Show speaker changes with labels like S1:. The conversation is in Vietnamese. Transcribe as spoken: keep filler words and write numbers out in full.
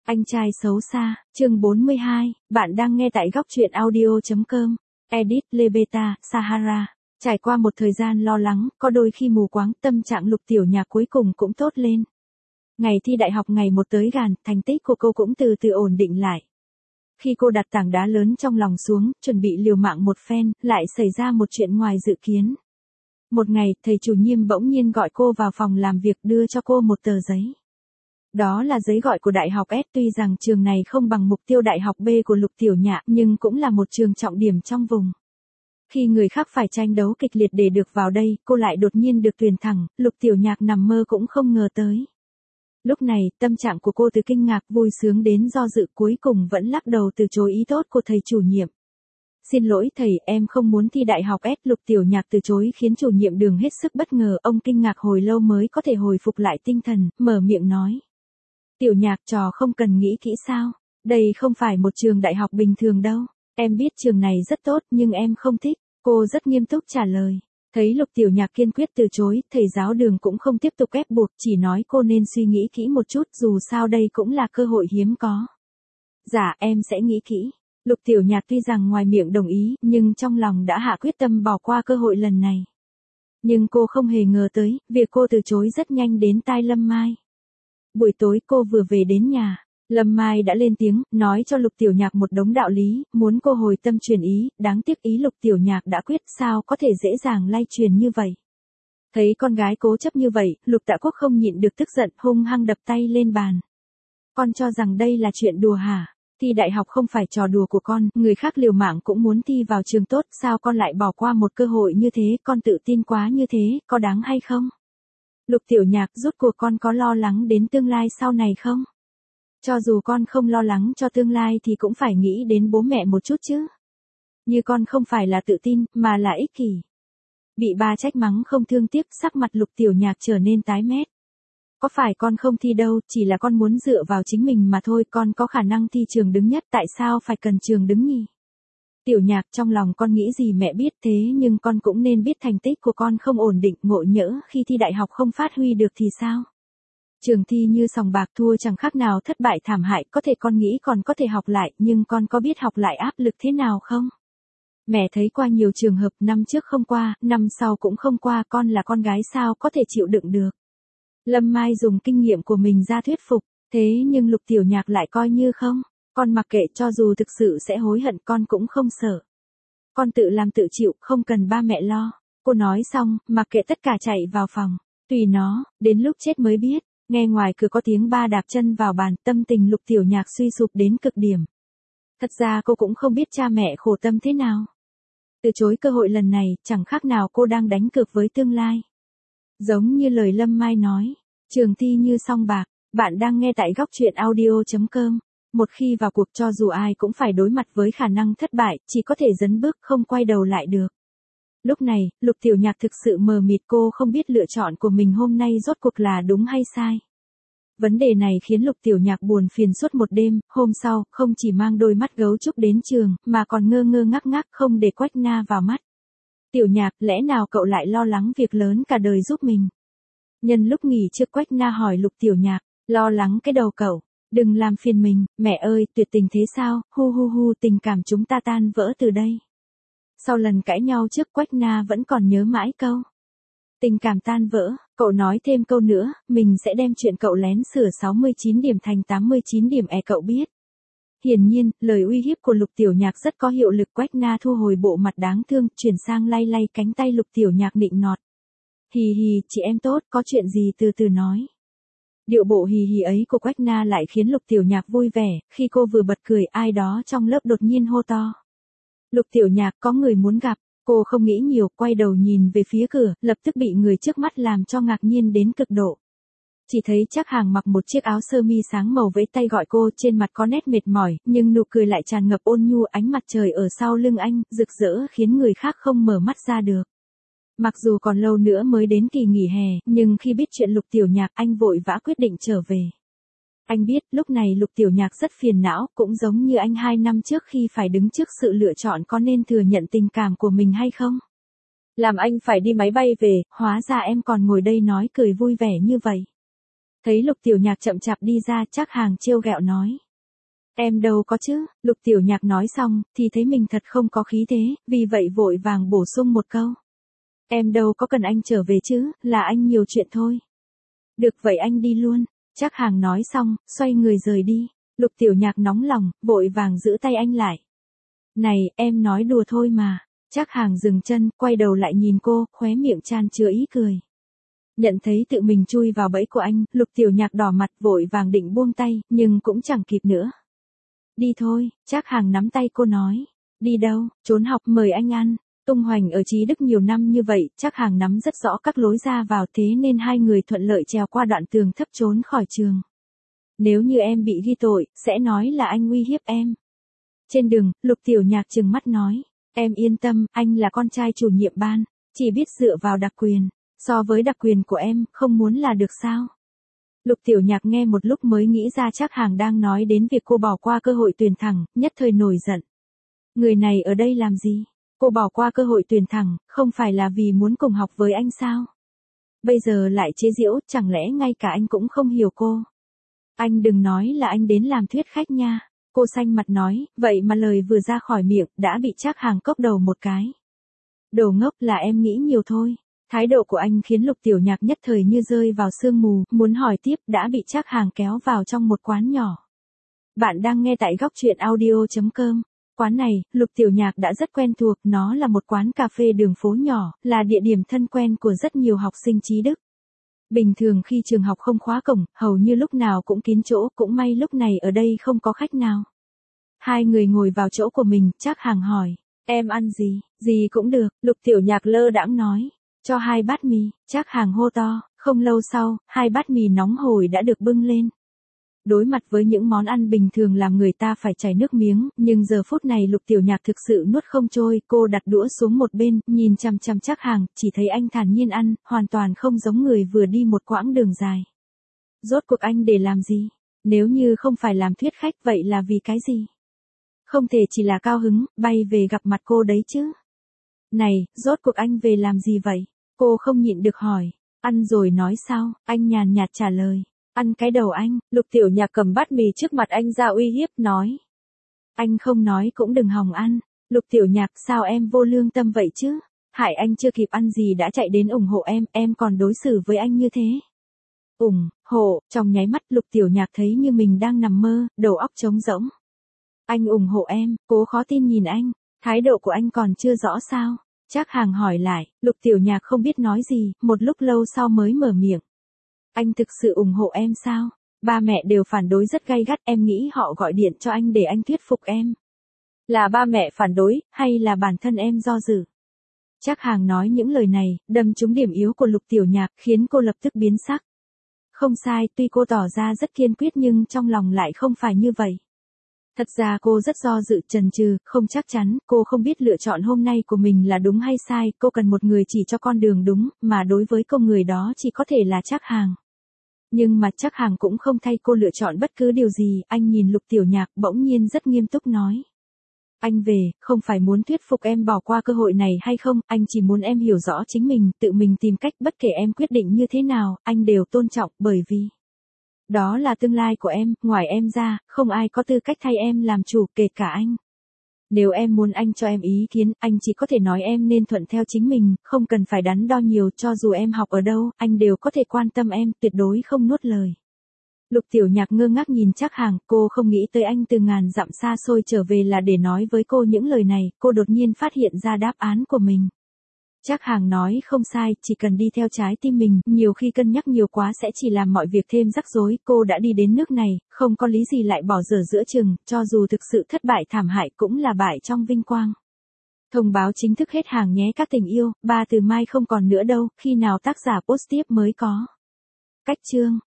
S1: Anh trai xấu xa, chương bốn mươi hai, bạn đang nghe tại góc truyện audio chấm com, edit Lebeta, Sahara. Trải qua một thời gian lo lắng, có đôi khi mù quáng, tâm trạng Lục Tiểu Nhạc cuối cùng cũng tốt lên. Ngày thi đại học ngày một tới gần, thành tích của cô cũng từ từ ổn định lại. Khi cô đặt tảng đá lớn trong lòng xuống, chuẩn bị liều mạng một phen, lại xảy ra một chuyện ngoài dự kiến. Một ngày, thầy chủ nhiệm bỗng nhiên gọi cô vào phòng làm việc đưa cho cô một tờ giấy. Đó là giấy gọi của Đại học S, tuy rằng trường này không bằng mục tiêu Đại học B của Lục Tiểu Nhạc nhưng cũng là một trường trọng điểm trong vùng. Khi người khác phải tranh đấu kịch liệt để được vào đây, cô lại đột nhiên được tuyển thẳng, Lục Tiểu Nhạc nằm mơ cũng không ngờ tới. Lúc này, tâm trạng của cô từ kinh ngạc vui sướng đến do dự, cuối cùng vẫn lắc đầu từ chối ý tốt của thầy chủ nhiệm. Xin lỗi thầy, em không muốn thi Đại học S. Lục Tiểu Nhạc từ chối khiến chủ nhiệm Đường hết sức bất ngờ, ông kinh ngạc hồi lâu mới có thể hồi phục lại tinh thần, mở miệng nói. Tiểu Nhạc, trò không cần nghĩ kỹ sao, đây không phải một trường đại học bình thường đâu, em biết trường này rất tốt nhưng em không thích, cô rất nghiêm túc trả lời. Thấy Lục Tiểu Nhạc kiên quyết từ chối, thầy giáo Đường cũng không tiếp tục ép buộc, chỉ nói cô nên suy nghĩ kỹ một chút, dù sao đây cũng là cơ hội hiếm có. Dạ, em sẽ nghĩ kỹ. Lục Tiểu Nhạc tuy rằng ngoài miệng đồng ý, nhưng trong lòng đã hạ quyết tâm bỏ qua cơ hội lần này. Nhưng cô không hề ngờ tới, việc cô từ chối rất nhanh đến tai Lâm Mai. Buổi tối cô vừa về đến nhà, Lâm Mai đã lên tiếng, nói cho Lục Tiểu Nhạc một đống đạo lý, muốn cô hồi tâm chuyển ý, đáng tiếc ý Lục Tiểu Nhạc đã quyết, sao có thể dễ dàng lay truyền như vậy. Thấy con gái cố chấp như vậy, Lục Tạ Quốc không nhịn được tức giận, hung hăng đập tay lên bàn. Con cho rằng đây là chuyện đùa hả? Thi đại học không phải trò đùa của con, người khác liều mạng cũng muốn thi vào trường tốt, sao con lại bỏ qua một cơ hội như thế, con tự tin quá như thế, có đáng hay không? Lục Tiểu Nhạc, rốt cuộc con có lo lắng đến tương lai sau này không? Cho dù con không lo lắng cho tương lai thì cũng phải nghĩ đến bố mẹ một chút chứ. Như con không phải là tự tin, mà là ích kỷ. Bị ba trách mắng không thương tiếc, sắc mặt Lục Tiểu Nhạc trở nên tái mét. Có phải con không thi đâu, chỉ là con muốn dựa vào chính mình mà thôi, con có khả năng thi trường đứng nhất, tại sao phải cần trường đứng nhì? Tiểu Nhạc, trong lòng con nghĩ gì mẹ biết, thế nhưng con cũng nên biết thành tích của con không ổn định, ngộ nhỡ khi thi đại học không phát huy được thì sao? Trường thi như sòng bạc, thua chẳng khác nào thất bại thảm hại, có thể con nghĩ còn có thể học lại, nhưng con có biết học lại áp lực thế nào không? Mẹ thấy qua nhiều trường hợp, năm trước không qua, năm sau cũng không qua, con là con gái sao có thể chịu đựng được. Lâm Mai dùng kinh nghiệm của mình ra thuyết phục, thế nhưng Lục Tiểu Nhạc lại coi như không, con mặc kệ, cho dù thực sự sẽ hối hận con cũng không sợ. Con tự làm tự chịu, không cần ba mẹ lo. Cô nói xong, mặc kệ tất cả chạy vào phòng, tùy nó, đến lúc chết mới biết. Nghe ngoài cửa có tiếng ba đạp chân vào bàn, tâm tình Lục Tiểu Nhạc suy sụp đến cực điểm. Thật ra cô cũng không biết cha mẹ khổ tâm thế nào. Từ chối cơ hội lần này, chẳng khác nào cô đang đánh cược với tương lai. Giống như lời Lâm Mai nói, trường thi như song bạc, bạn đang nghe tại góc truyện audio chấm com. Một khi vào cuộc, cho dù ai cũng phải đối mặt với khả năng thất bại, chỉ có thể dấn bước không quay đầu lại được. Lúc này, Lục Tiểu Nhạc thực sự mờ mịt, cô không biết lựa chọn của mình hôm nay rốt cuộc là đúng hay sai. Vấn đề này khiến Lục Tiểu Nhạc buồn phiền suốt một đêm, hôm sau, không chỉ mang đôi mắt gấu trúc đến trường, mà còn ngơ ngơ ngác ngác không để Quách Na vào mắt. Tiểu Nhạc, lẽ nào cậu lại lo lắng việc lớn cả đời giúp mình? Nhân lúc nghỉ trước, Quách Na hỏi Lục Tiểu Nhạc, lo lắng cái đầu cậu, đừng làm phiền mình, mẹ ơi, tuyệt tình thế sao, hu hu hu, tình cảm chúng ta tan vỡ từ đây. Sau lần cãi nhau trước, Quách Na vẫn còn nhớ mãi câu. Tình cảm tan vỡ, cậu nói thêm câu nữa, mình sẽ đem chuyện cậu lén sửa sáu mươi chín điểm thành tám mươi chín điểm e cậu biết. Hiển nhiên, lời uy hiếp của Lục Tiểu Nhạc rất có hiệu lực, Quách Na thu hồi bộ mặt đáng thương, chuyển sang lay lay cánh tay Lục Tiểu Nhạc nịnh nọt. Hì hì, chị em tốt, có chuyện gì từ từ nói. Điệu bộ hì hì ấy của Quách Na lại khiến Lục Tiểu Nhạc vui vẻ, khi cô vừa bật cười, ai đó trong lớp đột nhiên hô to. Lục Tiểu Nhạc, có người muốn gặp. Cô không nghĩ nhiều, quay đầu nhìn về phía cửa, lập tức bị người trước mắt làm cho ngạc nhiên đến cực độ. Chỉ thấy Trác Hàng mặc một chiếc áo sơ mi sáng màu vẫy tay gọi cô, trên mặt có nét mệt mỏi, nhưng nụ cười lại tràn ngập ôn nhu, ánh mặt trời ở sau lưng anh, rực rỡ khiến người khác không mở mắt ra được. Mặc dù còn lâu nữa mới đến kỳ nghỉ hè, nhưng khi biết chuyện Lục Tiểu Nhạc, anh vội vã quyết định trở về. Anh biết, lúc này Lục Tiểu Nhạc rất phiền não, cũng giống như anh hai năm trước khi phải đứng trước sự lựa chọn có nên thừa nhận tình cảm của mình hay không. Làm anh phải đi máy bay về, hóa ra em còn ngồi đây nói cười vui vẻ như vậy. Thấy Lục Tiểu Nhạc chậm chạp đi ra, Trác Hàng trêu ghẹo nói. Em đâu có chứ, Lục Tiểu Nhạc nói xong, thì thấy mình thật không có khí thế, vì vậy vội vàng bổ sung một câu. Em đâu có cần anh trở về chứ, là anh nhiều chuyện thôi. Được vậy anh đi luôn, Trác Hàng nói xong, xoay người rời đi. Lục Tiểu Nhạc nóng lòng, vội vàng giữ tay anh lại. Này, em nói đùa thôi mà. Trác Hàng dừng chân, quay đầu lại nhìn cô, khóe miệng tràn chứa ý cười. Nhận thấy tự mình chui vào bẫy của anh, Lục Tiểu Nhạc đỏ mặt vội vàng định buông tay, nhưng cũng chẳng kịp nữa. Đi thôi, Trác Hàng nắm tay cô nói. Đi đâu, trốn học mời anh ăn. Tung hoành ở Trí Đức nhiều năm như vậy, Trác Hàng nắm rất rõ các lối ra vào, thế nên hai người thuận lợi trèo qua đoạn tường thấp trốn khỏi trường. Nếu như em bị ghi tội, sẽ nói là anh uy hiếp em. Trên đường, Lục Tiểu Nhạc trừng mắt nói. Em yên tâm, anh là con trai chủ nhiệm ban, chỉ biết dựa vào đặc quyền. So với đặc quyền của em, không muốn là được sao? Lục Tiểu Nhạc nghe một lúc mới nghĩ ra Trác Hàng đang nói đến việc cô bỏ qua cơ hội tuyển thẳng, nhất thời nổi giận. Người này ở đây làm gì? Cô bỏ qua cơ hội tuyển thẳng, không phải là vì muốn cùng học với anh sao? Bây giờ lại chế giễu, chẳng lẽ ngay cả anh cũng không hiểu cô? Anh đừng nói là anh đến làm thuyết khách nha. Cô xanh mặt nói, vậy mà lời vừa ra khỏi miệng, đã bị Trác Hàng cốc đầu một cái. Đồ ngốc, là em nghĩ nhiều thôi. Thái độ của anh khiến Lục Tiểu Nhạc nhất thời như rơi vào sương mù, muốn hỏi tiếp đã bị Trác Hàng kéo vào trong một quán nhỏ. Bạn đang nghe tại góc truyện audio chấm com. Quán này, Lục Tiểu Nhạc đã rất quen thuộc, nó là một quán cà phê đường phố nhỏ, là địa điểm thân quen của rất nhiều học sinh Trí Đức. Bình thường khi trường học không khóa cổng, hầu như lúc nào cũng kín chỗ, cũng may lúc này ở đây không có khách nào. Hai người ngồi vào chỗ của mình, Trác Hàng hỏi, em ăn gì, gì cũng được, Lục Tiểu Nhạc lơ đãng nói, cho hai bát mì, Trác Hàng hô to, không lâu sau, hai bát mì nóng hổi đã được bưng lên. Đối mặt với những món ăn bình thường làm người ta phải chảy nước miếng, nhưng giờ phút này Lục Tiểu Nhạc thực sự nuốt không trôi, cô đặt đũa xuống một bên, nhìn chằm chằm Trác Hàng, chỉ thấy anh thản nhiên ăn, hoàn toàn không giống người vừa đi một quãng đường dài. Rốt cuộc anh để làm gì? Nếu như không phải làm thuyết khách vậy là vì cái gì? Không thể chỉ là cao hứng, bay về gặp mặt cô đấy chứ. Này, rốt cuộc anh về làm gì vậy? Cô không nhịn được hỏi. Ăn rồi nói sao? Anh nhàn nhạt trả lời. Ăn cái đầu anh. Lục Tiểu Nhạc cầm bát mì trước mặt anh ra uy hiếp nói. Anh không nói cũng đừng hòng ăn. Lục Tiểu Nhạc, sao em vô lương tâm vậy chứ? Hại anh chưa kịp ăn gì đã chạy đến ủng hộ em, em còn đối xử với anh như thế. Ủng hộ, trong nháy mắt Lục Tiểu Nhạc thấy như mình đang nằm mơ, đầu óc trống rỗng. Anh ủng hộ em, cố khó tin nhìn anh, thái độ của anh còn chưa rõ sao? Trác Hàng hỏi lại, Lục Tiểu Nhạc không biết nói gì, một lúc lâu sau mới mở miệng. Anh thực sự ủng hộ em sao? Ba mẹ đều phản đối rất gay gắt, em nghĩ họ gọi điện cho anh để anh thuyết phục em. Là ba mẹ phản đối, hay là bản thân em do dự? Trác Hàng nói những lời này, đâm trúng điểm yếu của Lục Tiểu Nhạc, khiến cô lập tức biến sắc. Không sai, tuy cô tỏ ra rất kiên quyết nhưng trong lòng lại không phải như vậy. Thật ra cô rất do dự, chần chừ, không chắc chắn, cô không biết lựa chọn hôm nay của mình là đúng hay sai, cô cần một người chỉ cho con đường đúng, mà đối với cô người đó chỉ có thể là Trác Hàng. Nhưng mà Trác Hàng cũng không thay cô lựa chọn bất cứ điều gì, anh nhìn Lục Tiểu Nhạc bỗng nhiên rất nghiêm túc nói. Anh về, không phải muốn thuyết phục em bỏ qua cơ hội này hay không, anh chỉ muốn em hiểu rõ chính mình, tự mình tìm cách, bất kể em quyết định như thế nào, anh đều tôn trọng, bởi vì đó là tương lai của em, ngoài em ra, không ai có tư cách thay em làm chủ, kể cả anh. Nếu em muốn anh cho em ý kiến, anh chỉ có thể nói em nên thuận theo chính mình, không cần phải đắn đo nhiều, cho dù em học ở đâu, anh đều có thể quan tâm em, tuyệt đối không nuốt lời. Lục Tiểu Nhạc ngơ ngác nhìn Trác Hàng, cô không nghĩ tới anh từ ngàn dặm xa xôi trở về là để nói với cô những lời này, cô đột nhiên phát hiện ra đáp án của mình. Trác Hàng nói không sai, chỉ cần đi theo trái tim mình, nhiều khi cân nhắc nhiều quá sẽ chỉ làm mọi việc thêm rắc rối, cô đã đi đến nước này, không có lý gì lại bỏ dở giữa chừng, cho dù thực sự thất bại thảm hại cũng là bại trong vinh quang. Thông báo chính thức hết hàng nhé các tình yêu, ba từ mai không còn nữa đâu, khi nào tác giả post tiếp mới có. Cách chương